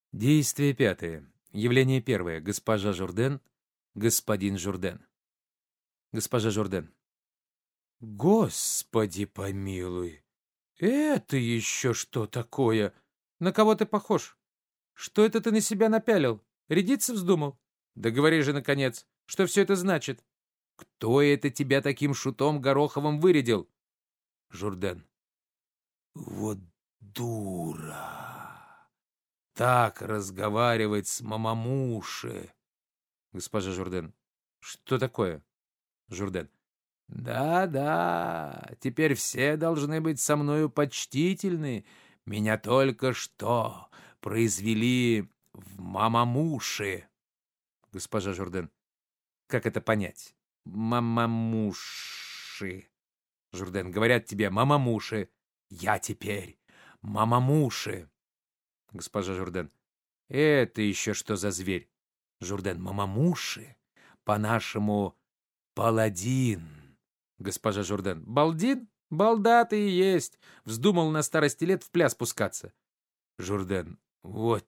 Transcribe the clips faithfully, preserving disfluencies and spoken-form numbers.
Действие пятое. Явление первое. Госпожа Журден, господин Журден. Госпожа Журден. Господи помилуй! Это еще что такое? На кого ты похож? Что это ты на себя напялил? Рядиться вздумал? Да говори же, наконец, что все это значит? Кто это тебя таким шутом гороховым вырядил? Журден. Вот дура! Так разговаривать с мамамуши. Госпожа Журден. Что такое? Журден. Да-да, теперь все должны быть со мною почтительны. Меня только что произвели в мамамуши. Госпожа Журден. Как это понять? Мамамуши. Журден. Говорят тебе мамамуши. Я теперь мамамуши. Госпожа Журден. Это еще что за зверь? Журден. Мамамуши. По-нашему паладин. Госпожа Журден. Балдин? Балда ты и есть. Вздумал на старости лет в пляс пускаться. Журден. Вот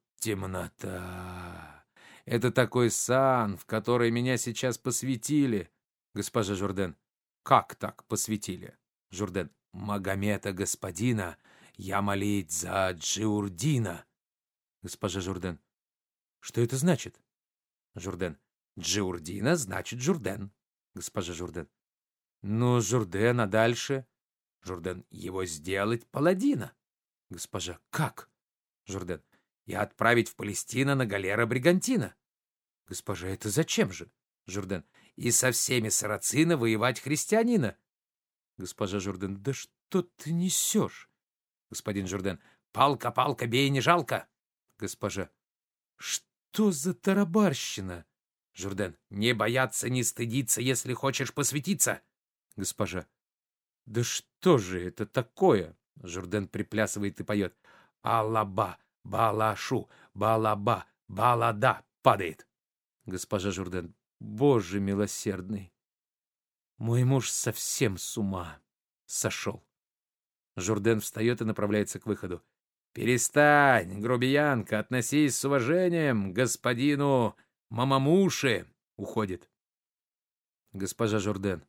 темнота. Это такой сан, в который меня сейчас посвятили. Госпожа Журден. Как так посвятили? Журден. Магомета господина я молить за Джиурдина. Госпожа Журден. Что это значит? Журден. Джиурдина значит Журден. Госпожа Журден. Ну, Журден, а дальше? Журден. Его сделать паладина. Госпожа. Как? Журден. И отправить в Палестину на галера Бригантина. Госпожа. Это зачем же? Журден. И со всеми сарацина воевать христианина. Госпожа Журден. Да что ты несешь? Господин Журден. Палка, палка, бей, не жалко. Госпожа. Что за тарабарщина? Журден. Не бояться, не стыдиться, если хочешь посвятиться. Госпожа. Да что же это такое? Журден приплясывает и поет. Алаба, балашу, балаба, балада падает. Госпожа Журден. Боже милосердный. Мой муж совсем с ума сошел. Журден встает и направляется к выходу. Перестань, грубиянка, относись с уважением к господину мамамуши. Уходит. Госпожа Журден.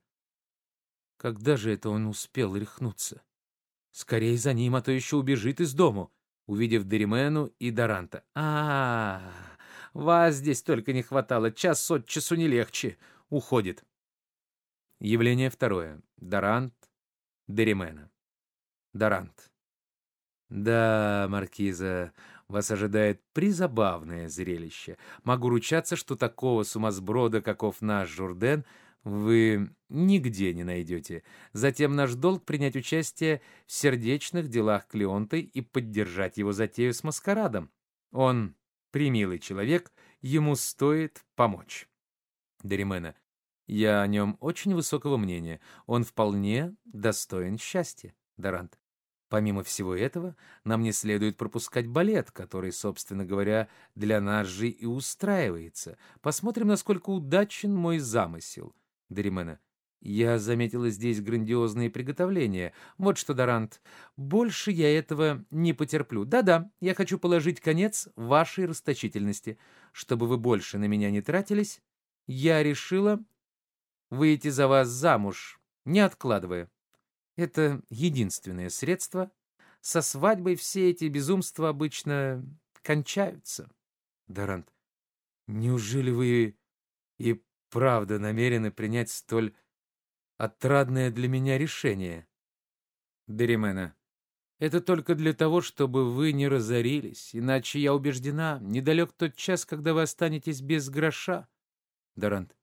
Когда же это он успел рехнуться? Скорей за ним, а то еще убежит из дому, увидев Деримену и Даранта. А, -а, а вас здесь только не хватало, час от часу не легче. Уходит. Явление второе. Дарант, Деримена. Дарант. Да, маркиза, вас ожидает призабавное зрелище. Могу ручаться, что такого сумасброда, каков наш Журден, вы нигде не найдете. Затем наш долг принять участие в сердечных делах Клеонты и поддержать его затею с маскарадом. Он премилый человек, ему стоит помочь. Деримена. Я о нем очень высокого мнения. Он вполне достоин счастья. Дарант. Помимо всего этого, нам не следует пропускать балет, который, собственно говоря, для нас же и устраивается. Посмотрим, насколько удачен мой замысел. Деримена. Я заметила здесь грандиозные приготовления. Вот что, Дарант, больше я этого не потерплю. Да-да, я хочу положить конец вашей расточительности. Чтобы вы больше на меня не тратились, я решила выйти за вас замуж, не откладывая. Это единственное средство. Со свадьбой все эти безумства обычно кончаются. Дарант. Неужели вы и правда намерены принять столь отрадное для меня решение? Деримена. Это только для того, чтобы вы не разорились. Иначе, я убеждена, недалек тот час, когда вы останетесь без гроша. Дарант.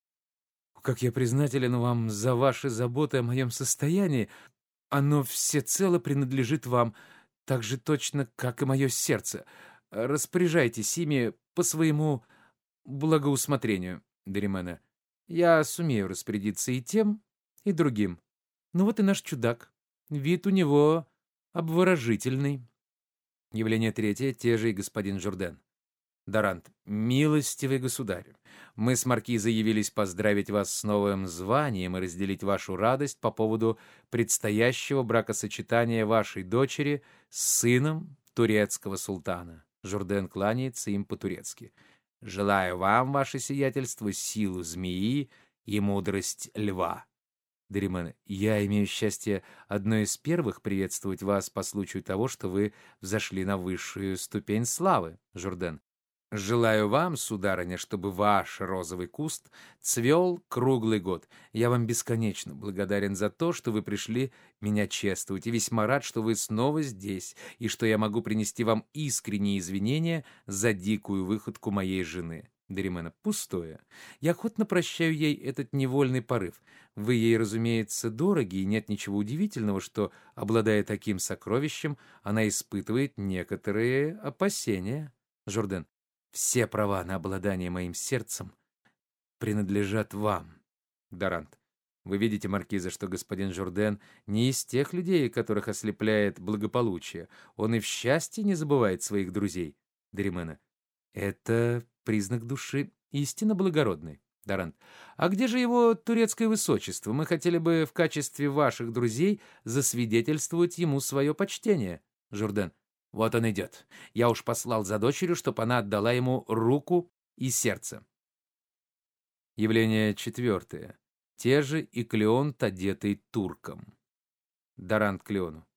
Как я признателен вам за ваши заботы о моем состоянии. Оно всецело принадлежит вам, так же точно, как и мое сердце. Распоряжайтесь ими по своему благоусмотрению. Деримена. Я сумею распорядиться и тем, и другим. Ну вот и наш чудак. Вид у него обворожительный. Явление третье. Те же и господин Журден. Дарант. Милостивый государь, мы с маркизой явились поздравить вас с новым званием и разделить вашу радость по поводу предстоящего бракосочетания вашей дочери с сыном турецкого султана. Журден кланяется им по-турецки. «Желаю вам, ваше сиятельство, силу змеи и мудрость льва». Деримен: «Я имею счастье одной из первых приветствовать вас по случаю того, что вы взошли на высшую ступень славы». Журден: «Желаю вам, сударыня, чтобы ваш розовый куст цвел круглый год. Я вам бесконечно благодарен за то, что вы пришли меня чествовать, и весьма рад, что вы снова здесь, и что я могу принести вам искренние извинения за дикую выходку моей жены». Деримена: «Пустое. Я охотно прощаю ей этот невольный порыв. Вы ей, разумеется, дороги, и нет ничего удивительного, что, обладая таким сокровищем, она испытывает некоторые опасения». Журден: «Все права на обладание моим сердцем принадлежат вам». Дарант: «Вы видите, маркиза, что господин Журден не из тех людей, которых ослепляет благополучие. Он и в счастье не забывает своих друзей». Деримена: «Это признак души истинно благородный». Дарант: «А где же его турецкое высочество? Мы хотели бы в качестве ваших друзей засвидетельствовать ему свое почтение». Журден: «Вот он идет. Я уж послал за дочерью, чтоб она отдала ему руку и сердце». Явление четвертое. Те же и Клеонт, одетый турком. Дарант Клеону: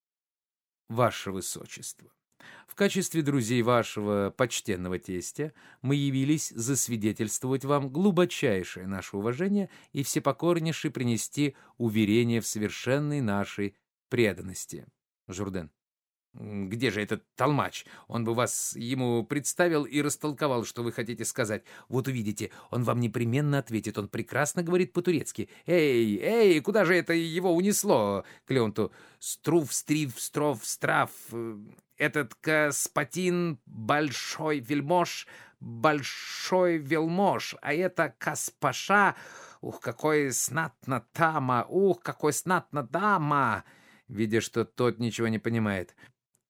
«Ваше высочество, в качестве друзей вашего почтенного тестя мы явились засвидетельствовать вам глубочайшее наше уважение и всепокорнейше принести уверение в совершенной нашей преданности». Журден: «Где же этот толмач? Он бы вас ему представил и растолковал, что вы хотите сказать. Вот увидите, он вам непременно ответит. Он прекрасно говорит по-турецки. Эй, эй, куда же это его унесло?» Клеонту: «Струв, стрив, стров, страв. Этот Каспатин большой вельмож, большой вельмож, а это Каспаша. Ух, какой знатна дама! Ух, какой знатна дама!» Видя, что тот ничего не понимает: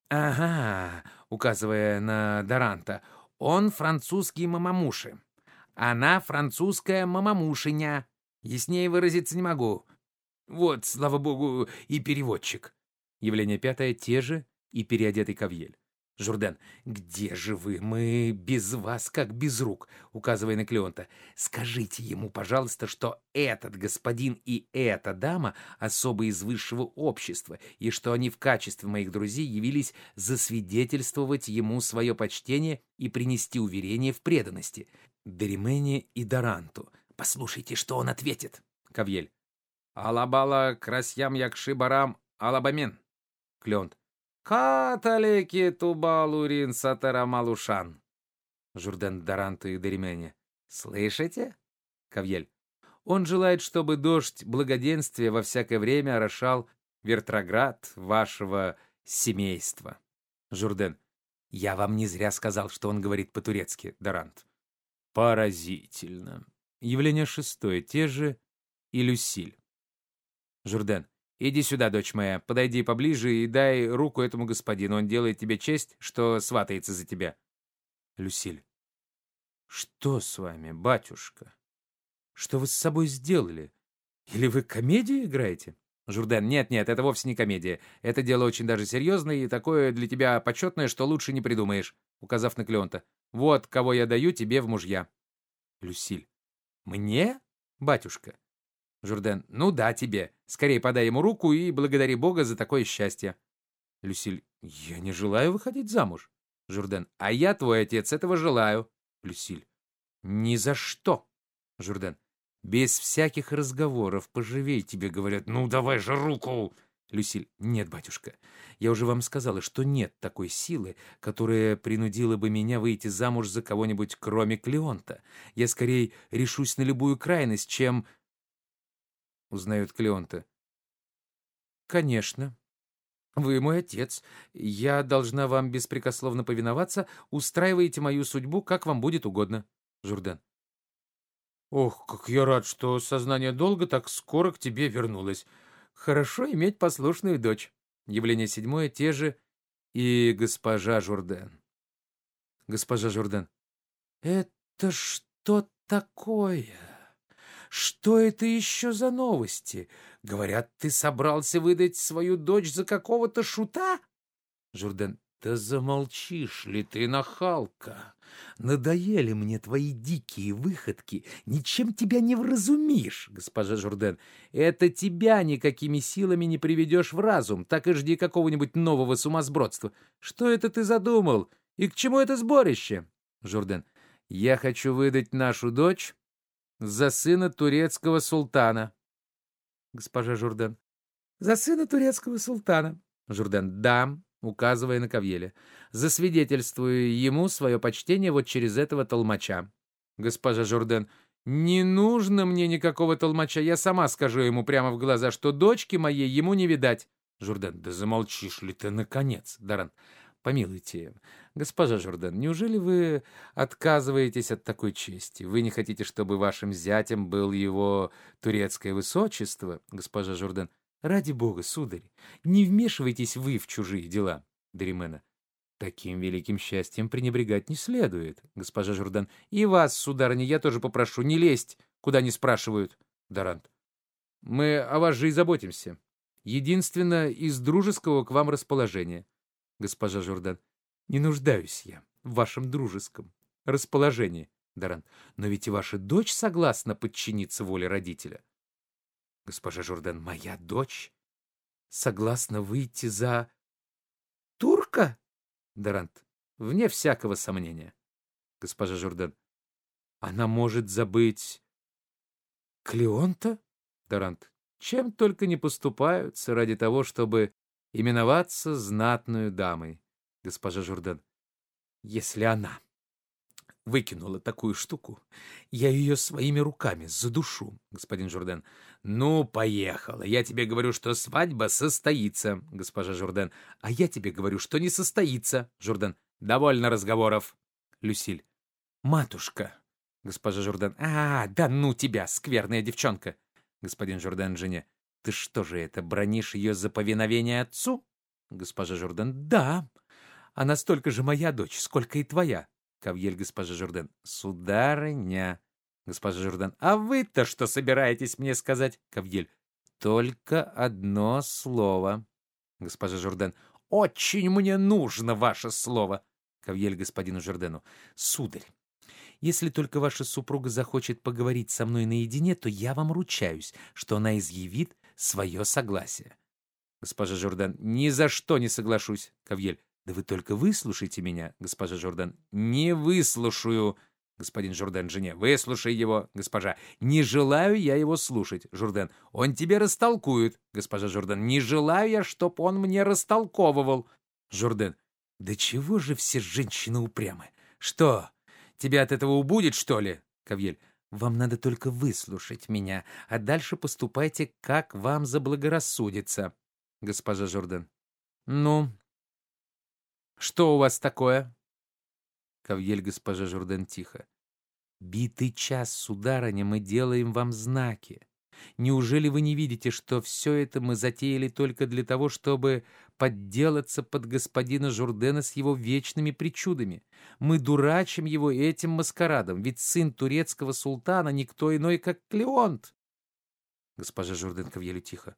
«Ага», указывая на Даранта, «он французский мамамуши. Она французская мамамушиня. Яснее выразиться не могу. Вот, слава богу, и переводчик». Явление пятое. Те же и переодетый Кавьель. Журден: «Где же вы? Мы без вас как без рук», указывая на Клеонта. «Скажите ему, пожалуйста, что этот господин и эта дама особо из высшего общества, и что они в качестве моих друзей явились засвидетельствовать ему свое почтение и принести уверение в преданности». Деримене и Даранту: «Послушайте, что он ответит». Кавьель: «Алабала красьям якши барам алабамен». Клеонт: «Каталеки тубалурин сатарамалушан». Журден, Даранту и Деримене: «Слышите?» Кавьель: «Он желает, чтобы дождь благоденствия во всякое время орошал Вертроград вашего семейства». Журден: «Я вам не зря сказал, что он говорит по-турецки». Дарант: «Поразительно». Явление шестое. Те же и Люсиль. Журден: «Иди сюда, дочь моя, подойди поближе и дай руку этому господину. Он делает тебе честь, что сватается за тебя». Люсиль: «Что с вами, батюшка? Что вы с собой сделали? Или вы комедию играете?» Журден: «Нет-нет, это вовсе не комедия. Это дело очень даже серьезное и такое для тебя почетное, что лучше не придумаешь», указав на Клеонта. «Вот кого я даю тебе в мужья». Люсиль: «Мне, батюшка?» Журден: «Ну да, тебе. Скорее подай ему руку и благодари Бога за такое счастье». Люсиль: «Я не желаю выходить замуж». Журден: «А я, твой отец, этого желаю». Люсиль: «Ни за что». Журден: «Без всяких разговоров, поживей, тебе говорят. Ну, давай же руку». Люсиль: «Нет, батюшка, я уже вам сказала, что нет такой силы, которая принудила бы меня выйти замуж за кого-нибудь, кроме Клеонта. Я скорее решусь на любую крайность, чем...» Узнают Клеонта: «Конечно. Вы мой отец. Я должна вам беспрекословно повиноваться. Устраивайте мою судьбу, как вам будет угодно». Журден: «Ох, как я рад, что сознание долга так скоро к тебе вернулось. Хорошо иметь послушную дочь». Явление седьмое. Те же и госпожа Журден. Госпожа Журден: «Это что такое? Что это еще за новости? Говорят, ты собрался выдать свою дочь за какого-то шута?» Журден: Да замолчишь ли ты, нахалка? Надоели мне твои дикие выходки, ничем тебя не вразумишь, госпожа Журден. Это тебя никакими силами не приведешь в разум, так и жди какого-нибудь нового сумасбродства. Что это ты задумал? И к чему это сборище? Журден. Я хочу выдать нашу дочь за сына турецкого султана. Госпожа Журден. За сына турецкого султана. Журден. Да, указывая на Кавьеля. Засвидетельствую ему свое почтение вот через этого толмача. Госпожа Журден. Не нужно мне никакого толмача. Я сама скажу ему прямо в глаза, что дочки моей ему не видать. Журден. Да замолчишь ли ты, наконец? Дарант. Помилуйте, госпожа Журден, неужели вы отказываетесь от такой чести? Вы не хотите, чтобы вашим зятем был его турецкое высочество? Госпожа Журден. Ради бога, сударь, не вмешивайтесь вы в чужие дела. Доримена. Таким великим счастьем пренебрегать не следует. Госпожа Журден. И вас, сударыня, я тоже попрошу не лезть, куда не спрашивают. Дарант. Мы о вас же и заботимся. Единственно из дружеского к вам расположения. Госпожа Журден. Не нуждаюсь я в вашем дружеском расположении. Дарант. Но ведь и ваша дочь согласна подчиниться воле родителя. Госпожа Журден. Моя дочь согласна выйти за турка? Дарант. Вне всякого сомнения. Госпожа Журден. Она может забыть Клеонта? Дарант. Чем только не поступаются ради того, чтобы именоваться знатную дамой. Госпожа Журден. Если она выкинула такую штуку, я ее своими руками задушу. Господин Журден. Ну, поехала. Я тебе говорю, что свадьба состоится. Госпожа Журден. А я тебе говорю, что не состоится. Журден. Довольно разговоров. Люсиль. Матушка. Госпожа Журден. А, да ну тебя, скверная девчонка. Господин Журден жене. Ты что же это, бранишь ее за повиновение отцу? Госпожа Журден. Да. Она столько же моя дочь, сколько и твоя. Кавьель, госпожа Журден. Сударыня. Госпожа Журден. А вы-то что собираетесь мне сказать? Кавьель. Только одно слово. Госпожа Журден. Очень мне нужно ваше слово. Кавьель господину Журдену. Сударь, если только ваша супруга захочет поговорить со мной наедине, то я вам ручаюсь, что она изъявит свое согласие. Госпожа Журден. Ни за что не соглашусь. Кавьель. Да вы только выслушайте меня, госпожа Журден. Не выслушаю. Господин Журден жене. Выслушай его, госпожа. Не желаю я его слушать. Журден. Он тебе растолкует. Госпожа Журден. Не желаю я, чтоб он мне растолковывал. Журден. Да чего же все женщины упрямы? Что, тебя от этого убудет, что ли? Кавьель. Вам надо только выслушать меня, а дальше поступайте, как вам заблагорассудится. Госпожа Журден. Ну, что у вас такое? Кавьель, госпожа Журден тихо. Битый час, сударыня, мы делаем вам знаки. Неужели вы не видите, что все это мы затеяли только для того, чтобы подделаться под господина Журдена с его вечными причудами? Мы дурачим его этим маскарадом, ведь сын турецкого султана никто иной, как Клеонт. Госпожа Журден Кавьелю тихо.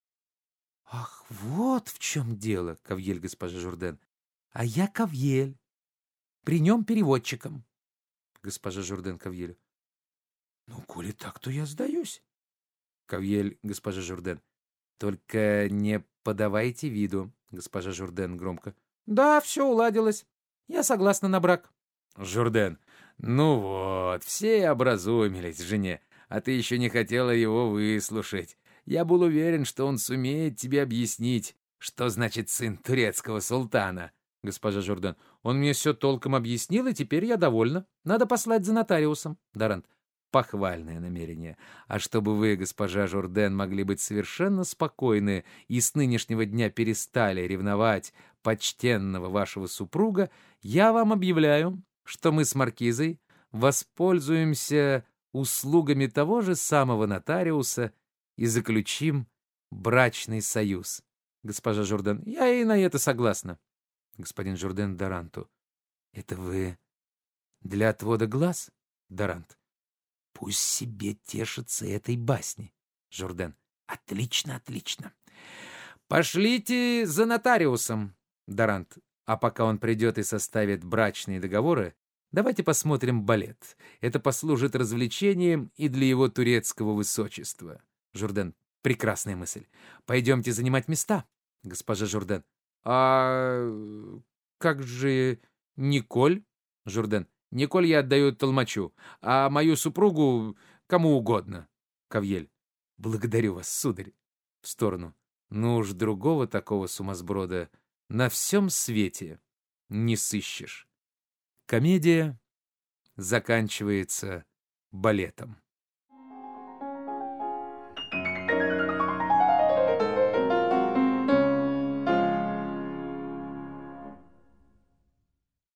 Ах, вот в чем дело, Кавьель, госпожа Журден. А я Кавьель. При нем переводчиком. Госпожа Журден Кавьелю. Ну, коли так, то я сдаюсь. Кавьель, госпожа Журден. Только не подавайте виду, госпожа Журден громко. Да, все уладилось. Я согласна на брак. Журден. Ну вот, все образумились, жене, а ты еще не хотела его выслушать. Я был уверен, что он сумеет тебе объяснить, что значит сын турецкого султана. Госпожа Журден. Он мне все толком объяснил, и теперь я довольна. Надо послать за нотариусом. Дарант. Похвальное намерение. А чтобы вы, госпожа Журден, могли быть совершенно спокойны и с нынешнего дня перестали ревновать почтенного вашего супруга, я вам объявляю, что мы с маркизой воспользуемся услугами того же самого нотариуса и заключим брачный союз. Госпожа Журден. Я и на это согласна. Господин Журден Даранту. Это вы для отвода глаз, Дарант? Пусть себе тешится этой басней. Журден. Отлично, отлично. Пошлите за нотариусом. Дарант. А пока он придет и составит брачные договоры, давайте посмотрим балет. Это послужит развлечением и для его турецкого высочества. Журден. Прекрасная мысль. Пойдемте занимать места. Госпожа Журден. А как же Николь? Журден. Николь я отдаю толмачу, а мою супругу кому угодно. Кавьель. Благодарю вас, сударь. В сторону. Ну уж другого такого сумасброда на всем свете не сыщешь. Комедия заканчивается балетом.